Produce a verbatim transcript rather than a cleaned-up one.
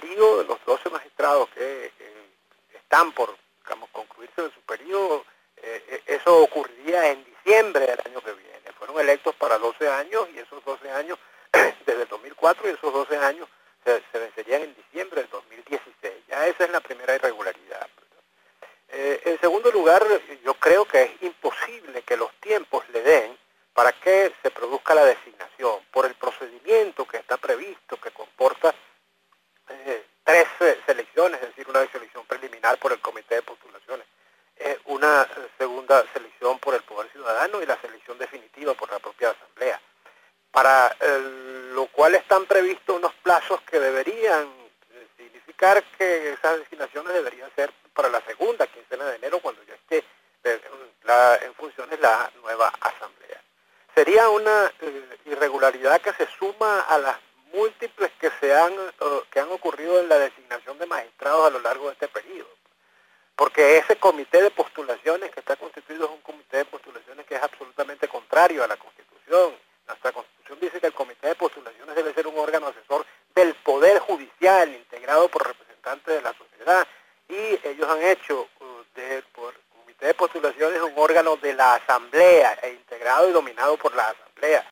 periodo de los doce magistrados que eh, están por, digamos, concluirse de su periodo, eh, eso ocurriría en diciembre del año que viene. Fueron electos para doce años y esos doce años, desde el dos mil cuatro, y esos doce años se, se vencerían en diciembre del dos mil dieciséis. Ya esa es la primera irregularidad. Eh, en segundo lugar, yo creo que es imposible que los tiempos le den para que se produzca la designación, por el procedimiento que está previsto, que comporta eh, tres eh, selecciones, es decir, una selección preliminar por el Comité de Postulaciones, eh, una eh, segunda selección por el Poder Ciudadano y la selección definitiva por la propia Asamblea, para eh, lo cual están previstos unos plazos que deberían eh, significar que esas designaciones deberían ser para la segunda quincena de enero, cuando ya esté eh, la, en funciones la nueva Asamblea. Sería una eh, irregularidad que se suma a las múltiples que se han uh, que han ocurrido en la designación de magistrados a lo largo de este periodo, porque ese comité de postulaciones que está constituido es un comité de postulaciones que es absolutamente contrario a la Constitución. Nuestra Constitución dice que el comité de postulaciones debe ser un órgano asesor del Poder Judicial, integrado por representantes de la sociedad, y ellos han hecho uh, del comité de postulaciones un órgano de la Asamblea, e integrado y dominado por la Asamblea.